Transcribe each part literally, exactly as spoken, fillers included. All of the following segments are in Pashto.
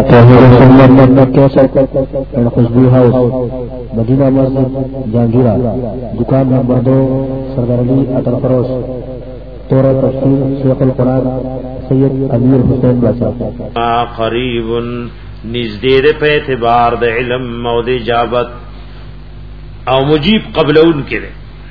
توحید سنت کیسا اینڈ خوشبو ہاؤس مدینہ مسجد جہانگیرہ دکان نمبر دو سردار علی عطر فروش تورہ تفسیر شیخ القرآن سید امیر حسین بادشاہ قریب نزدید پہ اعتبار د علم او د اجابت او مجیب قبل ان کرے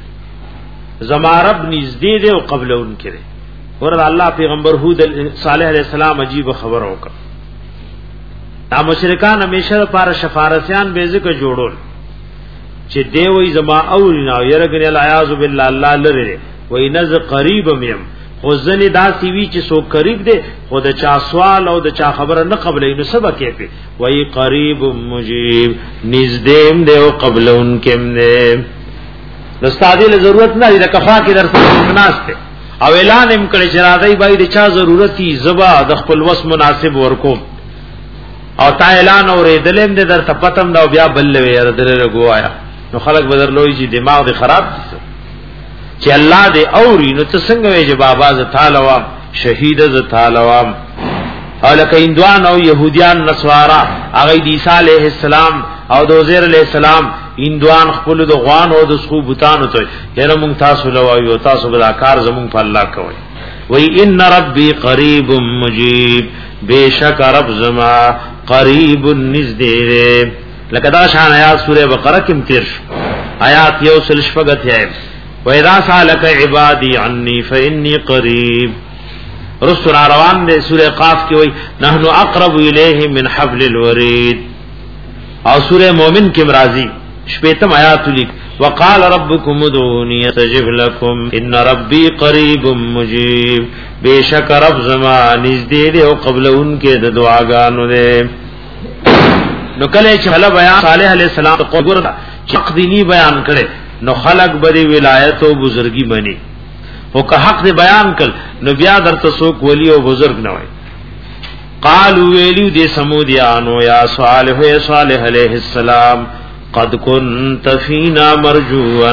زمارب نزدید او قبل ان کرے ورد اللہ پیغمبر حود صالح علیہ السلام عجیب خبر ہوکا دا مشرکان ہمیشہ پار شفارسیان بے ذکر جوڑول چه دیوی زما اولینا یرگنی العیاذ باللہ اللہ لرے وی نز قریب میم خوزنی دا سیوی چه سو قریب دے خود چا سوال او دا چا خبر نه قبل اینو سبا کیپی وی قریب مجیب نزدیم دے و قبل ان کم دے دستادی لضرورت نا دا کفا کی در سناس تے او اعلان امکڑی چرادائی بائی دا چا ضرورتی زبا دخپل وس مناسب ورکوم او تا اعلان اور دلم دے در تپتم دا بیا بلوی اردل لگو آیا نو خلق بدر لوئی چی دماغ دے خراب دیسا چی اللہ دے اوری نو تسنگوی جی بابا زتالوام شہید زتالوام او لکا اندوان او یہودیان نسوارا اغی دیسا علیہ السلام او دوزیر علیہ السلام اندوان خپل دو غوان او دو سخو بوتانو توی یعنی مونگ تاسو لوائی و تاسو بدا کار زمونگ پا اللہ کوئی وی ان ربی قریب مجیب بے شک رب زما قریب نزدے لکہ دا شان آیات سورہ بقرہ کم تیر شو آیات یو سلشفگت ہے وَإِذَا سَأَلَكَ عِبَادِي عَنِّي فَإِنِّي قَرِيبٌ رسول روان دے سورہ قاف کی ہوئی نحن اقرب الیہ من حبل الورید اور سورہ مومن کی مرازی شپیتم آیات لکھ وقال ربكم ادعوني استجب لكم ان ربي قريب مجيب بے شک رب زمان نزدې دے او قبل ان کے دعاګانو دے نو کله چې حلا بیان صالح علیہ السلام قبر حق دینی بیان کړي نو خلق بری ولایت او بزرگی بنی او که حق دی بیان کړ نو بیا درته څوک ولی او بزرگ نه وای قالوا ویلو دې سمودیانو یا صالح یا صالح علیہ السلام قد كنت فينا مرجوا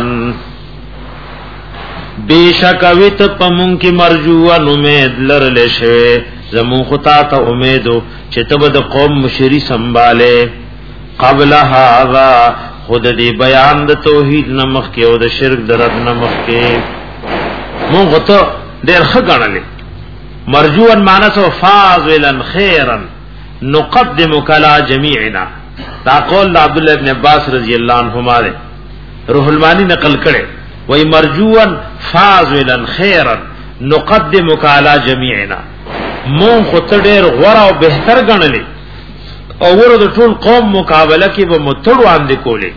بیشک ویت پمون کی مرجوا امید لرل شوه زمون خطا ته امیدو چې تب د قوم مشری سنباله قبل هذا خود دې بیان د توحید نمخ کې او د شرک درد نمخ کې مون غته ډېر خګړلې مرجوا معنی سو فاضلا خيرا نقدمك على جميعنا دا قول عبداللہ ابن عباس رضی اللہ عنہما دے روح المانی نقل کرے وی مرجوا فاضلا خیرا نقدمک علی جمیعنا مون خود دیر غورا و بہتر گنلے او ورد طول قوم مقابلہ کی وہ متڑو آندے کولے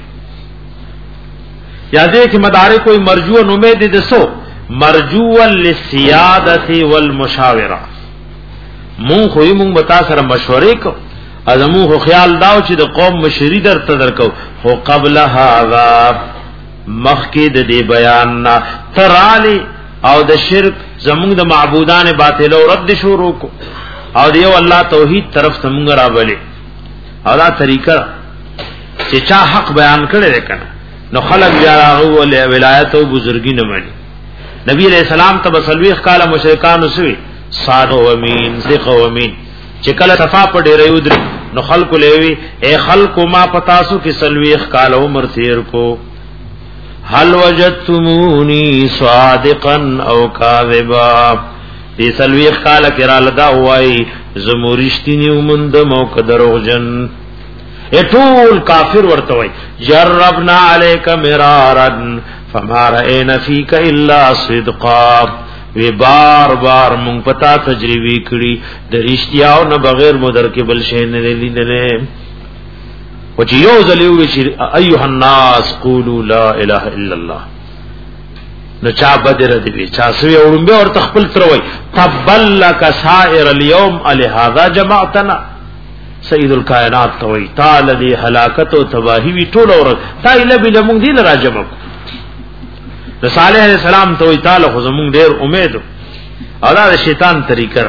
یادے کہ مدارے کوئی مرجوا امید دسو مرجوا للسیادت والمشاورہ مون خوی مون بتا سر مشورے کو ازمو خو خیال داو چې د قوم مشری در تدر کو خو قبل هذا مخکې د دې بیان نا ترالی او د شرک زموږ د معبودان باطل او رد شروع کو او دیو الله توحید طرف څنګه راولي او دا طریقہ چې چا حق بیان کړي کنه نو خلق بیا راغو ولایت او بزرګی نه مانی نبی علیہ السلام تبسلویخ کاله مشرکان وسوي صادق و امین ثق و امین چې کله صفا په ډېر یو در نو خلق لوي اے خلق ما پتاسو کې سلويخ کال عمر تیر کو هل وجدتموني صادقا او كاذبا دې سلويخ کال کې را لدا وای زمورشتنی ومند مو کدروغجن اټول کافر ورته وای جربنا عليك مرارا فما راينا فيك الا صدقا وی بار بار مونږ پتا تجربی کړي د رښتیاو نه بغیر مدر کې بل شي نه لیدل او چې یو ځلیو چې ایها الناس قولوا لا اله الا الله نو چا بدر دی چا سوی اورمبه اور تخپل تروي تبلک سائر اليوم لهذا جماعتنا سید الکائنات توي تعالی دی هلاکت او تباہی وی ټول اور تایله بل مونږ دی راجم صالح علیہ السلام تو تعالی خو زمون ډیر امید او دا شیطان طریقہ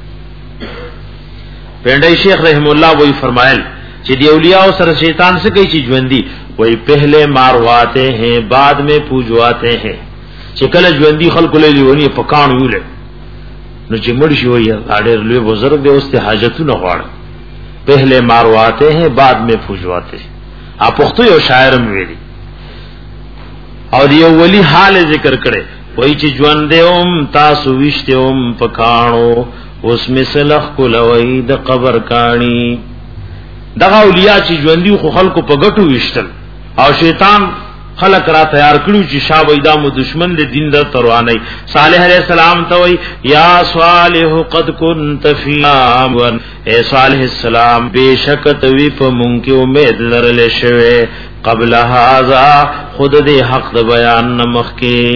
پنڈئی شیخ رحم اللہ وہی فرمائل چې دی اولیاء سره شیطان سے کوئی چیز ژوندۍ وہی پہلے مارواتے ہیں بعد میں پوجواتے ہیں چې کله ژوندۍ خلق له لیونی پکان ویل نو چې مړ شي وای اړ لوی بزرگ دی اوسته حاجتونه غواړي پہلے مارواتے ہیں بعد میں پوجواتے ہیں. آپ پختو یو شاعر ویلی اور یو ولی حال ذکر کرے وای چې ژوند اوم تاسو وشته اوم پکانو اوس مسلخ کولوي د قبر کانی. دغه اولیاء چې ژوندۍ خو خلکو په ګټو وشتل او شیطان خلق را تیار کړو چې شابیدا مو دشمن د دین د تروانی. صالح علیہ السلام ته وای یا صالح قد كنت فينا ون اے صالح السلام بیشک توی په مونږ کې امید لرل شوه قبل هذا خود دې حق د بیان نمخ کې.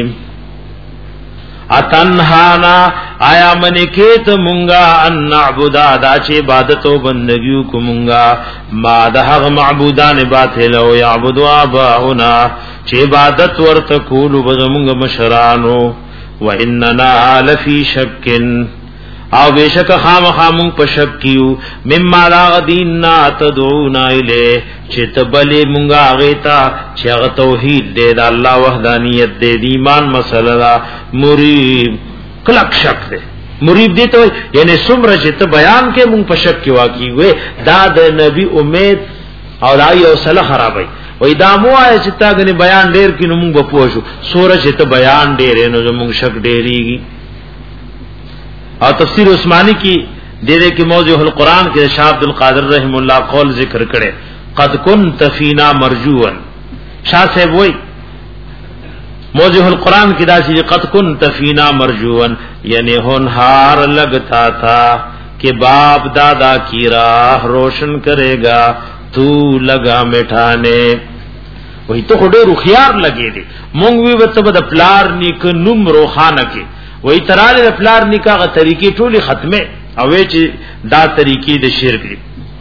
اتنهانا آیا منی کیت مونگا ان نعبدا دا چه عبادت و بندگیو کو مونگا ما دهغ معبودان باطلو یعبدو آباؤنا چه عبادت ورتکولو بزمونگا مشرانو و اننا لفی شکن او بیشک خام خامون پشک کیو مما لاغ دیننا تدعونا الی چه تبلی مونگا آغیتا چه اغ توحید دے دا اللہ وحدانیت دے دی ایمان مسئلہ دا مریب کلک شک دے مریب دے تو یعنی سمرہ چه تا بیان کے مونگ پشک کی واقعی ہوئے دا دا نبی امید اور آئی او صلح خرابائی وی دا مو آئے چه تا گنی بیان دیر کی نو مونگ بپوشو سورہ چه تا بیان دیر نو مونگ شک دیری گی. اور تفسیر عثمانی کی دیرے کی موضوع القرآن کے شاہ عبد القادر رحم اللہ قول ذکر کرے قد کنت فینا مرجوان. شاہ صاحب وہی موضوع القرآن کی داسی قد کنت فینا مرجوان یعنی ہونہار لگتا تھا کہ باپ دادا کی راہ روشن کرے گا تو لگا مٹھانے. وہی تو خودے رخیار لگے دے مونگوی بتبد پلار نیک نم روخانہ کے وہی تراله پلار نکاح طریقې ټولي ختمه او چې دا طریقې د شرک دي.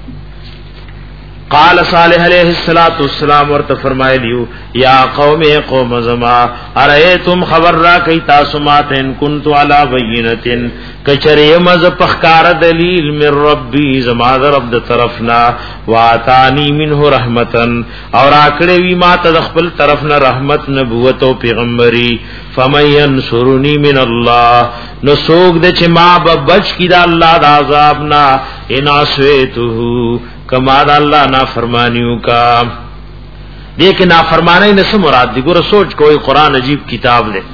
قال صالح علیہ الصلوۃ والسلام ورته فرمایلیو یا قوم قوم زما ارایتم خبر را کی تاسو ماته ان کنت علی بینۃ کچری مز پخکار دلیل من ربی زما رب د طرفنا واتانی منه رحمتن اور اکړې وی ماته د خپل طرفنا رحمت نبوت او پیغمبري فمن ينصرنی من الله نو سوګ د چې ما به بچ کی دا الله د عذاب نا ان اسویته کما دا اللہ نافرمانیوں کا. لیکن نافرمانی نے سے مراد دی گورا سوچ کوئی قرآن عجیب کتاب لے.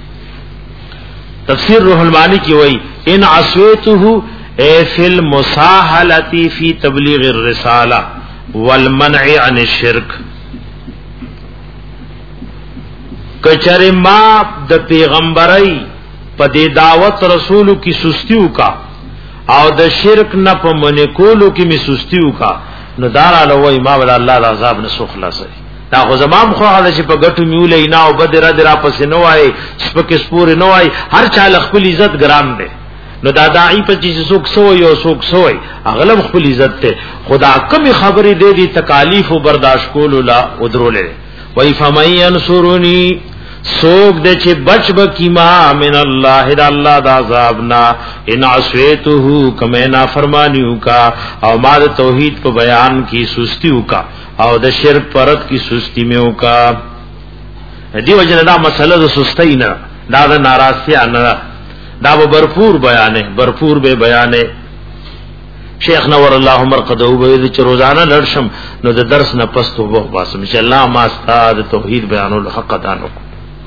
تفسیر روح المانی کی وئی ان عصویتہ اے فی المساحلتی فی تبلیغ الرسالہ والمنع عن الشرک. کچر ما د پیغمبرئی پا دی دعوت رسولو کی سستیو کا او د شرک نه په منې کولو کې می سستیو کا نو دار الوی ما ول الله د عذاب نه سو خلاصي. دا خو زمام خو هغه چې په غټو میولې نه او بدر درا پس نه وای سپک سپور نه وای هر چا خپل عزت ګرام دی. نو دا داعی په چې څوک سو یو څوک سوې اغلب خپل عزت ته خدا کمی خبرې دې دي تکالیف او برداشت کول لا ودرولې وای فمن ينصرنی سوک دے چھ بچ بکی ما من اللہ دا اللہ دا عذابنا ان عصویتہو کمی نافرمانیو کا او ما دا توحید پا بیان کی سستیو کا او دا شرک پرد کی سستی میو کا. دی وجہ دا مسئلہ دا سستی نا دا دا ناراسیا نا دا با برپور بیانے برپور بے بیانے. شیخ نور اللہ مرقدہو بید چھ روزانہ لڑشم نو دا درس نا پستو بخ باسم چھ اللہ ما استا دا توحید بیانو لحق دانو کو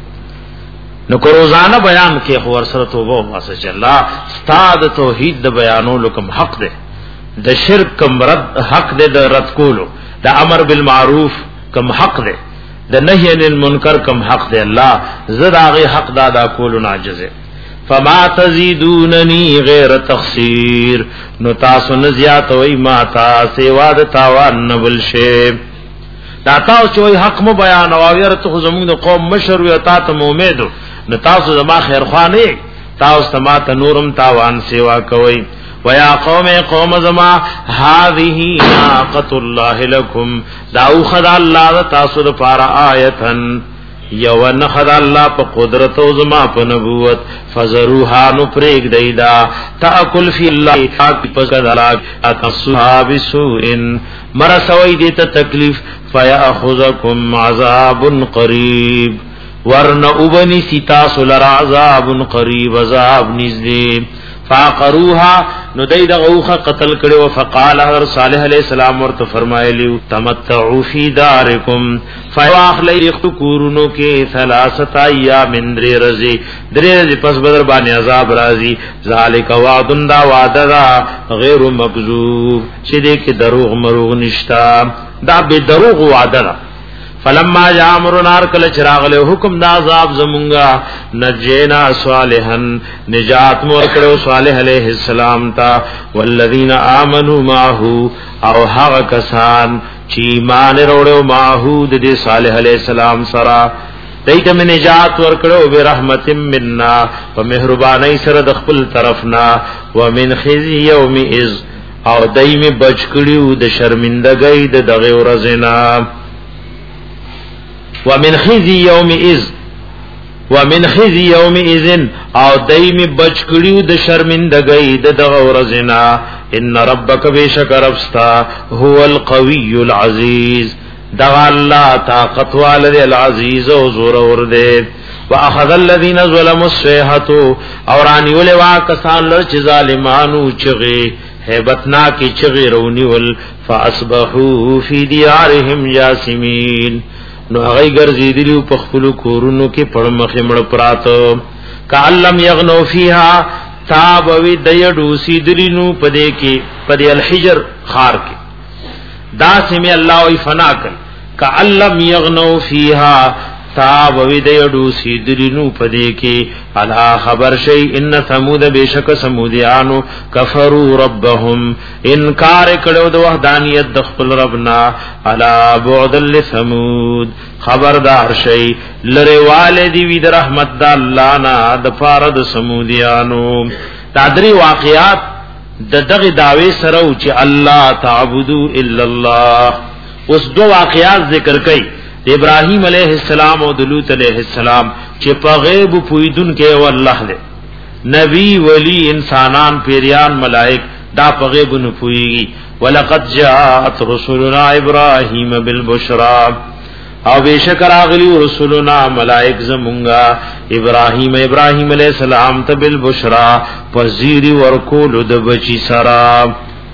نو کو روزانہ بیان کې خو ورسره توبه واسه چې الله استاد توحید د بیانولو کوم حق ده د شرک کوم رد حق ده د رد کولو د امر بالمعروف کوم حق ده د نهی عن المنکر کوم حق ده الله زړه هغه حق دا ادا کولو ناجز فما تزيدونني غیر تخسیر نو تاسو نه زیات وای ما تا سیوا د تاوان نبل شی دا تاسو چې حق مو بیان او ورته زموږ د قوم مشر وي تاسو مو امیدو نو تاسو زما خیر خوانه تاسو سما ته نورم تاوان سیوا کوي. ویا قوم قوم زما هذه ناقۃ الله لكم داو خدا الله تاسو د پارا آیتن یو نخد الله په قدرت او زما په نبوت فزروها نو پرېګ دیدا تاکل فی الله پاک پکدلا اتصحاب سوءن مرسوی دیتا تکلیف فیاخذکم عذاب قریب ورن ابنی ستا سلر عذاب قریب عذاب نزدی فاقروها نو دای دغه قتل کړو. فقال حضرت صالح علیہ السلام ورته فرمایلی تمتعوا فی دارکم فواخلی اختکورونو کې ثلاثه ایام درې رزي درې رزي پس بدر باندې عذاب راځي. ذالک وعد دا وعده دا غیر مکذوب چې دې کې دروغ مروغ نشتا دا به دروغ وعده دا. فلما جاء امرنا کل چراغ له حکم دا عذاب زمونگا نجینا صالحا نجات مور کړو صالح علیہ السلام تا والذین آمنوا معه او هغه کسان چې ایمان وروړو معه د صالح علیہ السلام سره دایته من نجات ور کړو به رحمت منا و مهربانی سره د خپل طرفنا ومن خزي یوم اذ او دایمه بچ کړیو د شرمندګۍ د دغه ورځنا ومن خزي يوم اذ ومن خزي يوم اذن او دایم بچ کړیو د شرمندګۍ د دغه ورځنا. ان ربک بشکرفستا هو القوي العزيز دغه الله طاقت والد العزيز او زور ور دے. واخذ الذين ظلموا الصيحه اورانی ول واکسان لر چې ظالمانو چغي هیبتنا کی چغي رونی ول فاصبحوا في ديارهم جاثمين نو هغه ګرځیدلی په خپل کورونو کې پړمخې مړ پراته. کعلم یغنو فیها تابوی دیډو سیدلینو پدې کې پدې الحجر خار کې دا سمې الله وی فنا کړ. کعلم یغنو فیها تابوی دیډو سیدلینو پدې کې الا خبر شی ان ثمود بشک سمودیانو کفروا ربهم انکار کړو د وحدانیت د خپل ربنا. الا بعد لثمود خبردار شی لره والدی وی د رحمت د الله نه د فارد سمودیانو. تدری واقعات د دغه داوی سره او چې الله تعبدوا الا الله. اوس دو واقعات ذکر کړي ابراهیم علیہ السلام او لوط علیہ السلام چې په غیب پویدون کې او الله دې نبی ولی انسانان پیریان ملائک دا په غیب نه پویږي. ولقد جاءت رسلنا ابراهیم بالبشرى او بشکر اغلی رسولنا ملائک زمونگا ابراهیم ابراهیم علیہ السلام ته بالبشرى پذیری ورکول د بچی سرا.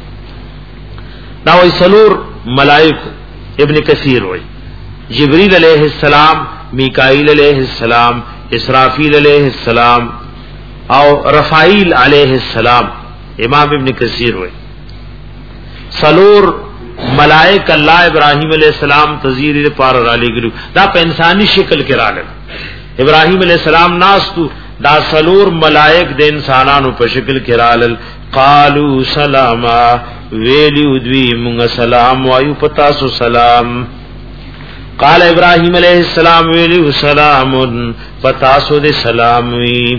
دا وی سلور ملائک ابن کثیر وی جبریل علیہ السلام میکائیل علیہ السلام اسرافیل علیہ السلام او رفائیل علیہ السلام. امام ابن کثیر ہوئے سلور ملائک اللہ ابراہیم علیہ السلام تزیر پار رالی گلو دا پا انسانی شکل کے رالل. ابراہیم علیہ السلام ناستو دا سلور ملائک دے انسانانو پا شکل کے رالل. قالو سلاما ویلی ادوی منگ سلام وایو پتاسو سلام. قال ابراہیم علیہ السلام ویلی سلام پتاسو دے سلام وی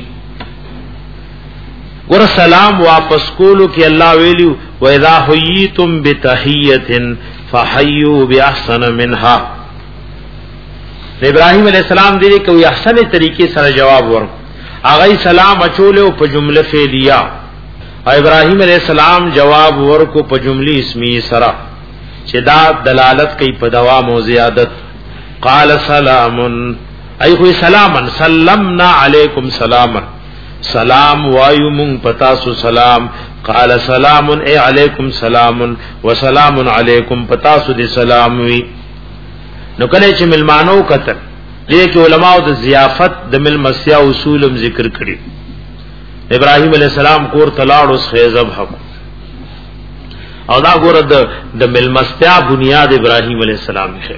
ور سلام واپس کولو کہ اللہ ویلی وَإِذَا حُيِّيتُمْ بِتَحِيَّةٍ فَحَيُّوا بِأَحْسَنَ مِنْهَا. ابراہیم علیہ السلام دے کہ احسن طریقے سے جواب ورکو اغی سلام اچولے پا جملہ فعلیہ اور ابراہیم علیہ السلام جواب ورکو پا جملی اسمی سرا چدا دلالت کی پا دوام و زیادت. قال سلام ای خوی سلاما سلمنا علیکم سلاما سلام وایو من پتاسو سلام. قال سلام اے علیکم سلام و سلام علیکم پتاسو دی سلام وی. نو کله چې ملمانو کتل دې کې علماء د ضیافت د ملمسیا اصولم ذکر کړي. ابراهیم علیہ السلام کور تلاړو خیزب حق او دا ګور د د ملمستیا بنیاد ابراهیم علیہ السلام شه.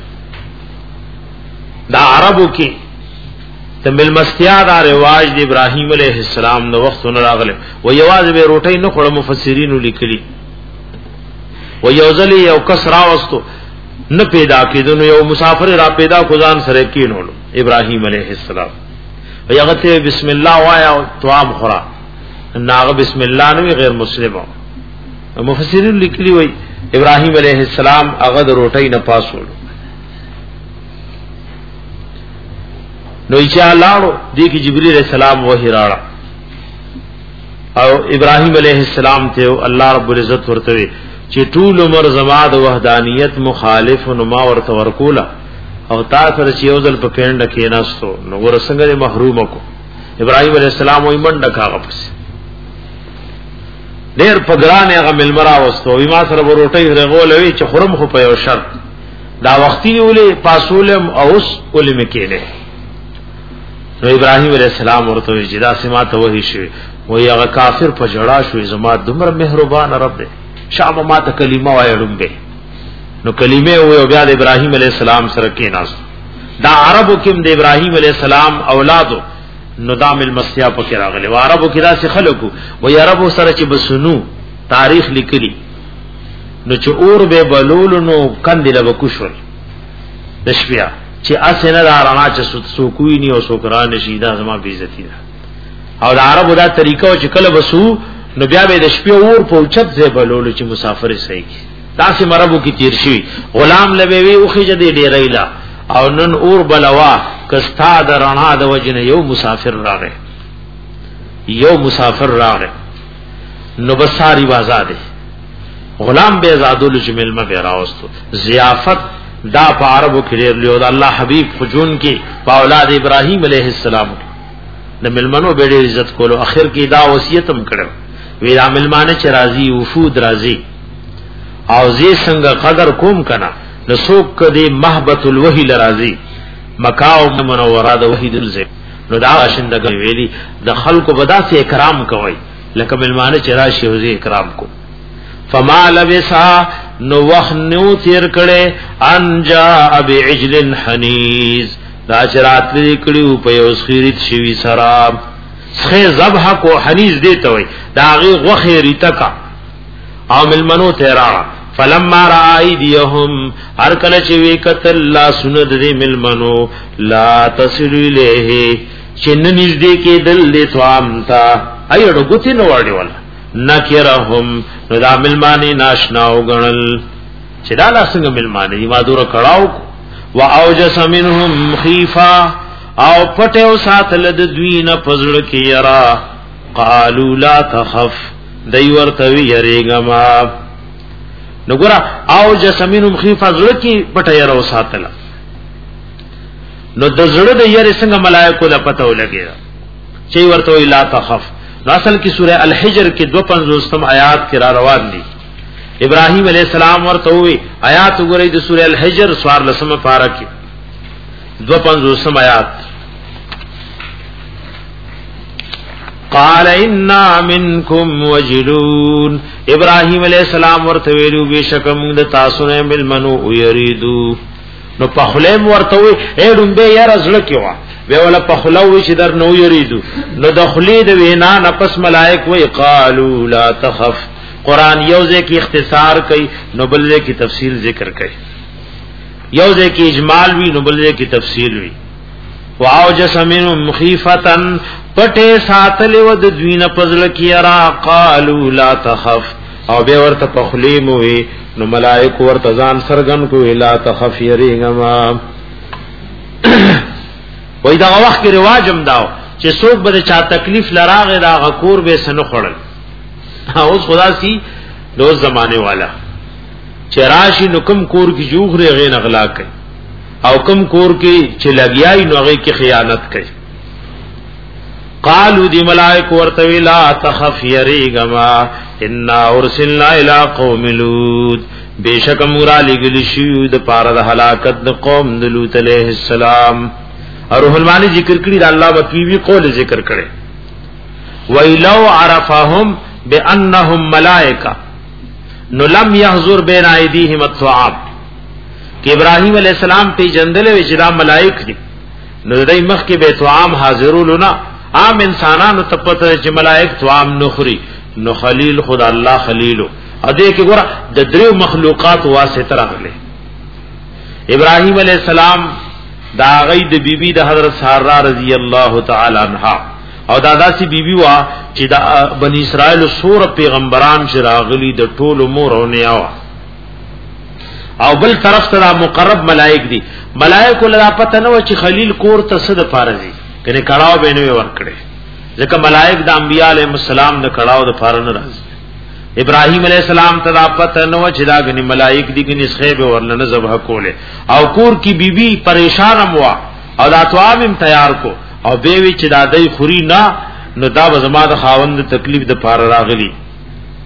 دا عربو کې د ملمستیا دا رواج د ابراهیم علیہ السلام د وخت نه راغله و یواز به روټي نه خړ مفسرین لیکلي و یوزلی یو کسرا واستو نه پیدا کیدنو یو مسافر را پیدا کو ځان سره کینولو ابراهیم علیہ السلام و یغته بسم الله وایا توام خورا ناغه بسم الله نو غیر مسلمو مفسرین لیکلي وای ابراهیم علیہ السلام هغه د روټي نه پاسول نو ایچا لاړو دی کی جبرئیل علیہ السلام وحی راړه او ابراهیم علیہ السلام ته الله رب العزت ورته چې ټول عمر زما د وحدانیت مخالف نو ما ورته ورکولا او تاسو سره چې یوزل په پینډه کې ناستو نو ور څنګه محروم کو. ابراهیم علیہ السلام وې منډه کاغه پس ډیر پګران هغه ملمرا واستو وی ما سره وروټي رغولوي چې خرم خو په یو شرط دا وختي ولې پاسولم اوس ولې مکیله نو ابراهيم عليه السلام ورته چې دا سماته وਹੀ شي وی هغه کافر په جړا شوې زما دمر مهربان رب دې شام ما ته کلمه وایړم به نو کلمه و بیا د ابراهيم عليه السلام سره کې ناس دا عربو کې د ابراهيم عليه السلام اولادو نو دام المسیا په کې راغلي و عربو کې دا څه خلکو و عربو سره چې بسنو تاریخ لیکلي نو چې اور به بلول نو کندله وکښول د شپیا چې اسنه دارانا چې سوکوي ني او سوکران شي دا زما بي عزتي ده او د عربو دا طریقه چې کله وسو نو بیا به د شپې اور په اوچت ځای بلول چې مسافر صحیح داسې مربو کی تیر شي غلام لبوي او خجه دې ډیرایلا او نن اور بلوا کستا درنا د وجنه یو مسافر راغی یو مسافر راغی نو بساری آزاد غلام به آزادول جمل ما به راوستو ضیافت دا په عربو کې لري لیو د الله حبیب خجون کې په اولاد ابراهیم علیه السلام د ملمنو به ډېر عزت کولو اخر کې دا وصیت هم کړو وی دا ملمانه چې راضی وفود راضی او زی څنګه قدر کوم کنا نسوک کدی محبت الوحی لرازی مکاو منوره د وحی دلزه نو دا شندګ ویلی د خلکو بدا سے اکرام کوي لکه ملمانه چې راشي او زی اکرام کو فما لبسا نو وخنو تیر کړي انجا ابي عجل حنيز دا چرات لیکلو په یو خیرت شوی سراب څخه ذبح کو حنیز دیته وي دا غي غوخه ریتکا او ملمنو تیرا فلما رایدیهم هر کله چې وی کتل لا سند دې ملمنو لا تصل الیه چن نږدې کې دل دې توامتا ایړو ګوتی نو وړي ولا نکرهم دا ملمانی ناشنا وګڼل چې دا لا څنګه ملمانی دی ما دور کړهو واوجس منهم خيفا او پټو ساتل د دوی نه پزړ کې یرا قالوا لا تخف دای ورته یریګما نګورا او جسمینم خیفه زړه کی پټه یره وساتله نو د زړه د یره څنګه ملائکه له پته ولګي چې ورته لا تخف اصل کی سوره الحجر کې دو پنځوستم آیات کې را روان دي ابراهیم علیہ السلام ورته وی آیات وګورئ د سوره الحجر سوار لسمه پارا کې دو پنځوستم آیات قال انا منکم وجلون ابراهیم علیہ السلام ورته ویلو بشکم د تاسو نه ملمنو یریدو نو پخلم ورته وی اډم به یار زړه کیوا به ولا پخلو چې در نو یریدو نو دخلی د وینا نفس ملائک وی قالوا لا تخف قران یوزه کی اختصار کوي نو بلځه کی تفصیل ذکر کوي یوزه کی اجمال وی نو بلځه کی تفصیل وی واوجس منهم خيفتن پټه ساتل و د دوینه پزړه کیرا قالوا لا تخف او به ورته پخلیم وی نو ملائک ورته ځان سرګن کو لا تخف یریګما وای دا وخت کې رواجم داو چې څوک به چا تکلیف لراغه دا غکور به سن خړل اوس خدا سي روز زمانه والا چراشی نو کم کور کی جوغره غین اغلا کوي او کم کور کی چې لګیای نو هغه کی خیانت کوي قالوا دی ملائک ورتوی لا تخف یریگما انا ارسلنا الى قوم لوط بیشک مورا لګل شو د پاره د هلاکت د قوم د لوط علیہ السلام اور روح المانی ذکر کړي د الله وکیوی قول ذکر کړي ویلو عرفهم بانهم ملائکه نو لم يحضر بين ايديهم الثواب کہ ابراہیم علیہ السلام ته جندل و چې دا ملائک دي نو دای مخ کې به توام حاضرولنا عام انسانانو ته پته چې ملائک توام نخري نو خلیل خدا الله خلیلو ا دې کې ګور د دریو مخلوقات واسطه راغله ابراہیم علیہ السلام دا غي د بیبي د حضرت ساره رضی الله تعالی عنها او دادا سی بیبي وا چې د بنی اسرائیل سور پیغمبران چې راغلي د ټولو مورونه وا او بل طرف ته مقرب ملائک دي ملائک له پته نو چې خلیل کور ته صد فارزي کنه کړهو به نه ورکړي ځکه ملائک د انبیاء علیهم السلام د کړهو د فارن راځي ابراہیم علیہ السلام ته پته نو چې دا غني ملائک دي غني څخه به ورننه ذبح کوله او کور کی بیبي پریشان موا او دا توام تیار کو او به وی چې دا دای خوري نه نو دا به زما د خاوند تکلیف د پار راغلی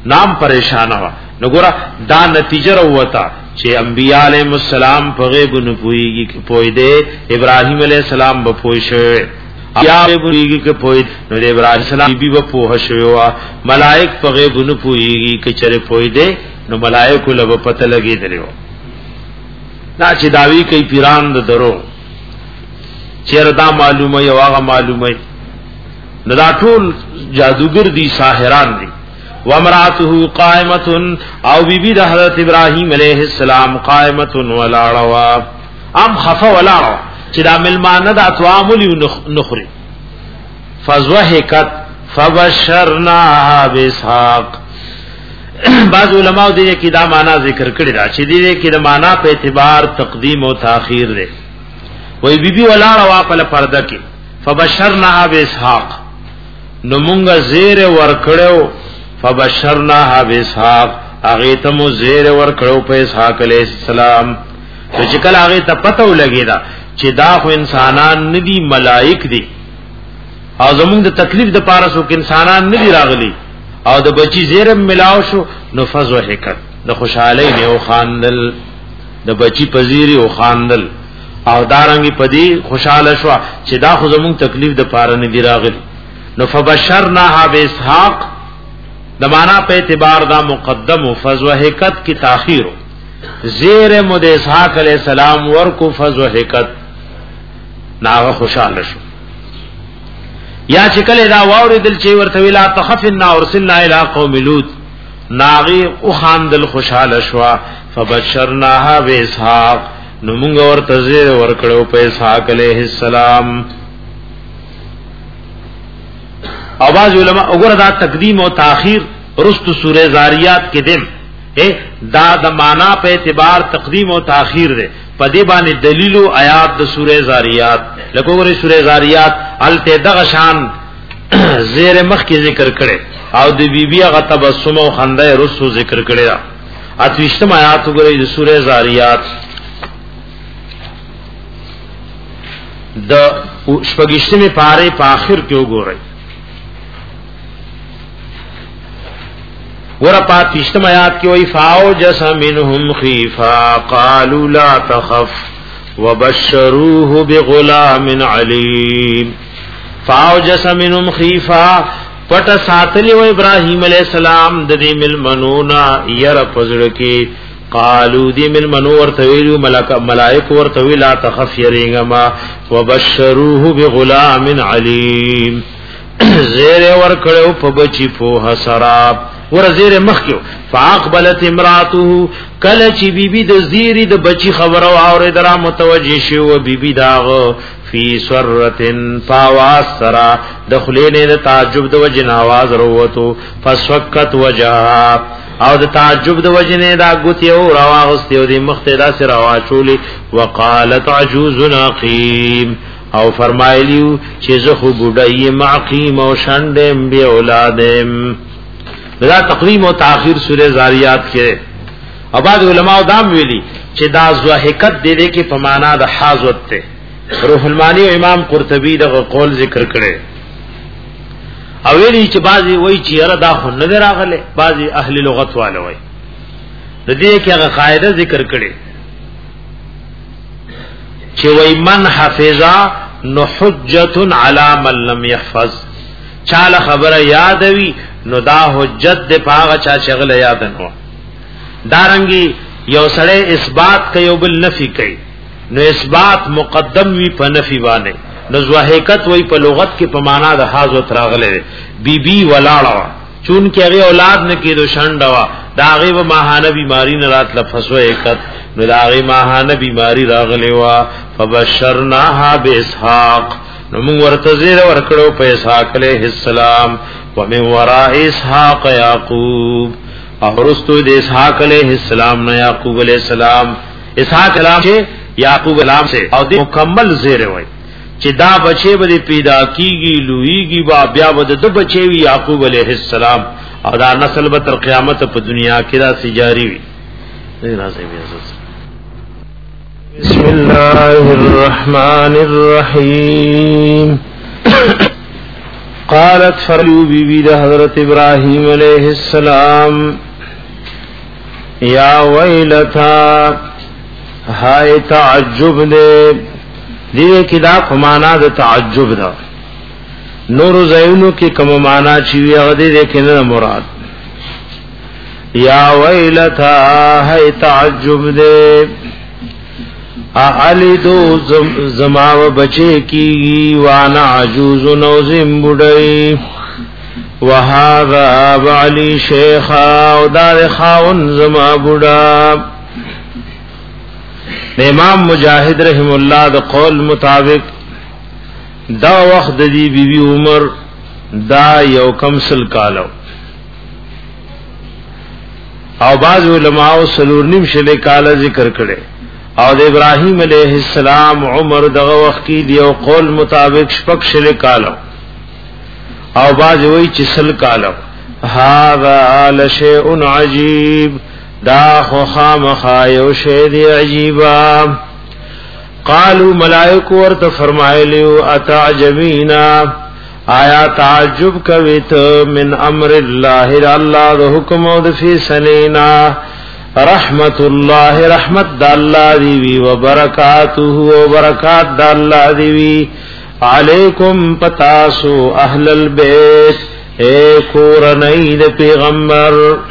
نام پریشان وا. نو ګور دا نتیجه وروتا چې انبیاء علیهم السلام په غیب نه پويږي پوي دي ابراهیم علیه السلام به پوي شوی یا به پويږي کې پوي نو ابراهیم السلام بي به پوه شوی ملائک په غیب نه پويږي کې چره پوي دي نو ملائکه له پته لګي درو دا چې داوی کوي پیران د درو چیر دا معلومه یو هغه معلومه نو دا ټول جادوګر دي ساحران دي. وامراته قائمه او بی بی د حضرت ابراهیم علیہ السلام قائمه ولاړوا ام خفا ولاړوا چې دا ملمانه د اطعام نخري فزوهکت فبشرناها باسحاق. بعض علماء دې کې دا معنا ذکر کړی دا چې دې کې د معنا په اعتبار تقدیم او تاخير دی. وای بی بی ولاړوا په پرده کې فبشرناها باسحاق نو مونږه زیر ور کړو فبشرناها باسحاق هغه ته مو زیر ور کړو په اسحاق علیہ السلام. چې کله هغه ته پته ولګی دا چې دا خو انسانان ندي ملائک دي او زمونږ د تکلیف د پاره سو کې انسانان ندي راغلي او د بچی زیر ملاو شو نو فزو حکت د خوشحالی نه او خاندل د بچی پذیری او خاندل او دارنګي پدی خوشاله شو چې دا خو زمونږ تکلیف د پاره ندي راغلي نو فبشرناها باسحاق د معنا په اعتبار دا مقدم او فزوهکت کی تاخير زیر مد اسحاق علیہ السلام ورکو فزوهکت نا خوشاله شو یا چکل دا واوری دل چی ورته ویلا تخفنا ورسلنا الى قوم لوط ناغي او خاندل خوشاله شو فبشرناها باسحاق نو موږ ورته زیر ورکړو په اسحاق علیہ السلام. اواز علماء وګوره دا تقدیم او تاخير رست سورہ زاریات کې دیم اے دا د معنا په اعتبار تقدیم او تاخير ده پدې باندې دلیل او آیات د سورہ زاریات لکه وګوره سورہ زاریات الته دغه شان زیر مخ کې ذکر کړي او د بیبي هغه تبسم او خنده رسو ذکر کړي. اتوشتم آیات وګوره د سورہ زاریات د شپږشتمه پاره په اخر کې وګورئ ورا پاتشتم آیات کی وی فاوجس منهم خیفا قالوا لا تخف وبشروه بغلام علیم. فاوجس منهم خیفا پټ ساتلی و ابراهیم علیہ السلام د دې ملمنونا ير پزړ کې قالو دې ملمنو ورته ویلو ملائکه ورته وی لا تخف يرینګما وبشروه بغلام علیم. زیر ور کړو په بچی په حسراب ورزیر مخکیو فاقبلت امراته کله چې بیبي د زیری د بچی خبرو اور درا متوجه شو بیبي داغ فی سرتن فاواز سرا دخلینه د تعجب د وجن आवाज وروته فسوکت وجها او د تعجب د وجنه دا غوتی او راواغستیو د مختدا سره واچولی وقالت عجوز نقیم او فرمایلیو چې زه خو بډای معقیم او شندم بی اولادم. دا تقدیم او تاخير سورہ زاریات کې اباد علماء دام ویلي چې دا زوحکت دې دې کې په معنا د حاضرت ته روح المانی او امام قرطبی دغه قول ذکر کړي او ویلي چې بعضي وایي چې را دا خو نه راغله بعضي اهل لغت والے وایي د دې کې هغه قاعده ذکر کړي چې وای من حفظا نو حجت علی من لم يحفظ چاله خبره یادوي نو دا حجت د پاغه چا شغله یاد نو دارنګي یو سړی اثبات کوي او بل نفي کوي نو اثبات مقدم وی په نفي باندې نو زوحکت وی په لغت کې په معنا د حاضرت راغله بی بی ولاړه چون کې هغه اولاد نه کېدو شندوا دا هغه و ماهانه بیماری نه رات لفظو حقیقت نو دا هغه ماهانه بیماری راغله وا فبشرناها باسحاق نو موږ ورته زیر ورکړو په اسحاق علیہ السلام ومن وراء اسحاق یعقوب اورستو د اسحاق علیہ السلام نه یعقوب علیہ السلام اسحاق علیہ سے یعقوب علیہ سے او د مکمل زیر وای چې دا بچي به پیدا کیږي لویږي با بیا به د بچي وی یعقوب علیہ السلام او دا نسل به تر قیامت په دنیا کې را سي جاری وي. بسم الله الرحمن الرحیم قالت فرلو بی بی دا حضرت ابراہیم علیہ السلام یا ویلتا ہائے تعجب دے دیوے کی دا کمانا دا تعجب دا نور زینو کی کم مانا چیوی اغدی دے کنن مراد یا ویلتا ہائے تعجب دے اعلی دو زماو بچے کی وانا عجوز نوزم بڑی وهذا بعلی شیخا و دار خاون زما بڑا امام مجاہد رحم اللہ دا قول مطابق دا وقت دی بی بی عمر دا یو کم سل کالو او بعض علماء سلور نیم شل کالا ذکر کرے او د ابراہیم علیہ السلام عمر دغه وخت کی دیو قول مطابق شپک شل کالو او باز وی چې سل کالو هاذا لشیء عجیب دا خو خامخا یو شی دی عجیبا قالوا ملائکه ورته فرمایلیو اتعجبینا آیا تعجب کویت من امر الله الله د حکم او د فیصلینا رحمت الله رحمت د الله دی وی و برکاته و برکات د الله دی وی علیکم پتاسو اہل البیت اے کورنید پیغمبر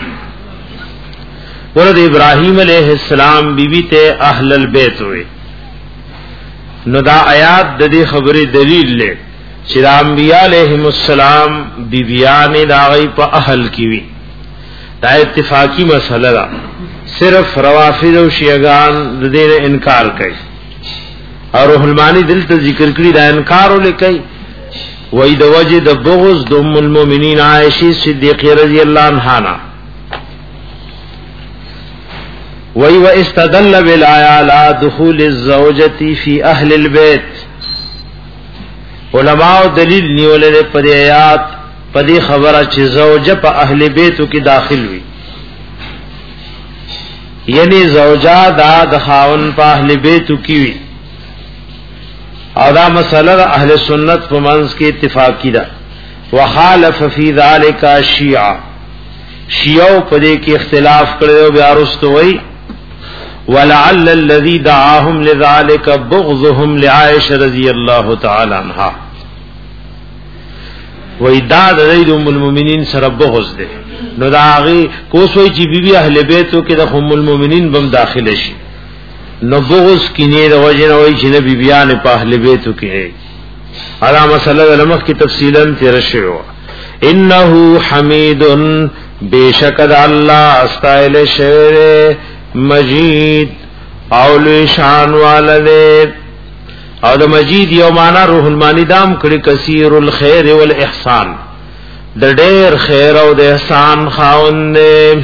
ورد ابراہیم علیہ السلام بی بی تے اہل البیت ہوئے نو دا آیات دا دی خبری دلیل لے چرا انبیاء علیہ السلام بی بیان دا غی پا اہل کیوی دا اتفاقی مسئلہ دا صرف روافض و شیعگان دا دین انکار کئی اور روح المانی دل ته ذکر کړی دا انکار وکړي وای د وجه د بغض د ام المؤمنین عائشہ صدیقہ رضی الله عنها وای واستدل بالآیات على دخول الزوجة في اهل البيت علماء دلیل نیولې په دې آیات په دې خبره چې زوجه په اهل بیت کې داخل وي یعنی زوجہ دا د خاون په اهل بیت کې وي او دا مسئلہ اہل سنت په منځ کې اتفاقی ده وخالف فی ذلک الشیعہ شیعو په دې کې اختلاف کړو بیا رستوي ولعل الذي دعاهم لذلك بغضهم لعائشہ رضی اللہ تعالی عنها وإداد زید ام المؤمنین سره بغض ده نو دا هغه کوسوي چې بیبي اهل بیتو کې د ام المؤمنین بم داخله شي نو بغض کینه د وجه نه وای چې نبی بیان په اهل بیتو کې ادا مسله علماء کی تفصیلا تیر شوی انه حمید بیشکد الله استایل شعر مجید اول شان والده او د مجید یو معنا روح المانی دام کړي کثیر الخير والاحسان د ډېر خیر او د احسان خاوند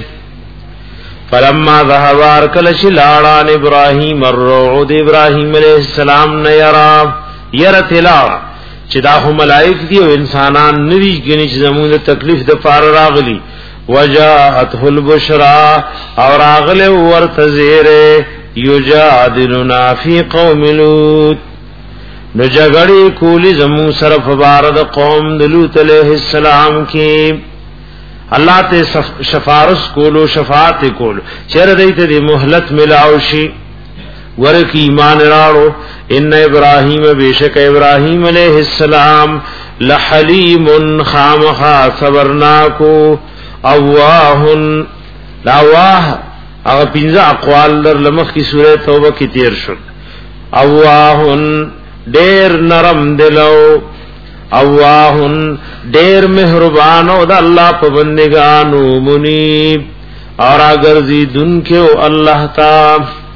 فلما ذهب کل شلالان ابراهیم الروع د ابراهیم علیہ السلام نه یرا يرتلا چې دا هم ملائک دي او انسانان نوی غني چې زموږ تکلیف د پار راغلی وجاءته البشرى اور راغله ورته زیره یجادلنا فی قوم لوط نو جګړې کولی زمو سره فبارد قوم د لوط علیہ السلام کې الله ته شفارس کولو شفاعت کولو چر دیته دی مهلت ملاو شي ورکی ایمان راړو ان ابراهیم بیشک ابراهیم علیہ السلام لحلیم خامخا صبرناکو اواهن لاواه هغه پنځه اقوال در لمخ کی سوره توبه کی تیر شو اواهن ډیر نرم دلو اواهن ډیر مهربان او د الله په بندگانو منیب اور اگر زی دن کے الله تا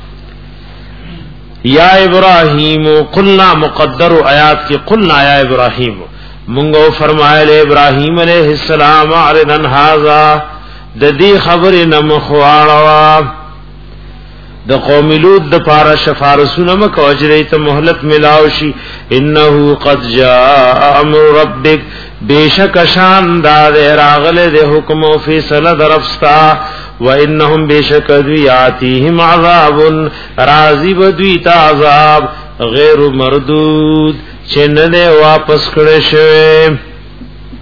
یا ابراہیم قلنا مقدر آیات کی قلنا یا ابراہیم منگو فرمائے ابراہیم علیہ السلام عرضن هذا د دې خبر نمخواړوا د قوم لوط د پارا شفارسونه مکو اجریت مهلت ملاوشی انه قد جاء امر ربک بیشک شان دا راغله د حکم او فیصله درفستا وانهم بیشک ذیاتهم عذاب راضی بدوی تا عذاب غیر مردود چنه واپس کړي شوی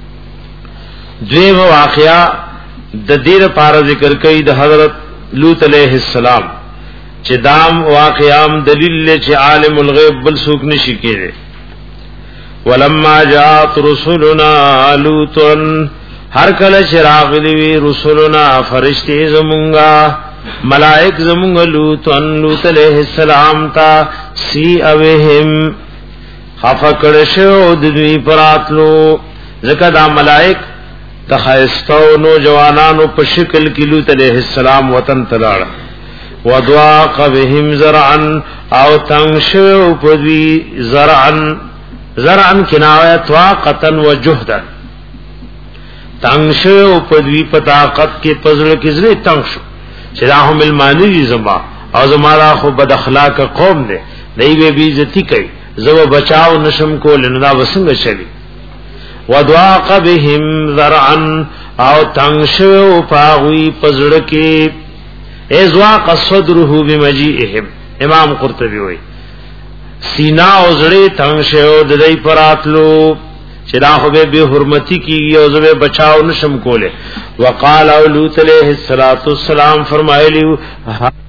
دویم واقعا د دیر پار ذکر کوي د حضرت لوط علیہ السلام چې دام واقعام دلیل چې عالم الغیب بل سوک نشي کېږي. ولما جاءت رسلنا لوطا هر کله چې راغلي وی رسولنا فرشتي زمونږه ملائک زمونږه لوط لوط علیہ السلام تا سی اوهم خفکړ شو د دوی پراتلو ځکه دا ملائک تخایستو نو جوانانو په شکل کې لوط علیہ السلام وطن تلاړ ودواق بهم زرعا او تنشو پدوی زرعا زرعا کنایه طاقتا وجهدا تنشو پدوی پطاقت کې پزړه کې زری تنشو چې دا هم المانی زما او زما را خو بد اخلاق قوم دي دی به عزت کوي زو بچاو نشم کول نه دا وسنګ شلی ودواق بهم ذرعا او تنشو پاوی پزړه کې ازواق صدره بمجيئهم امام قرطبي وای سینا او زړه تنشو د دې پراتلو چې دا خو به حرمتی کی او زو بچاو نشم کوله وقال لوط علیہ الصلوۃ والسلام فرمایلیو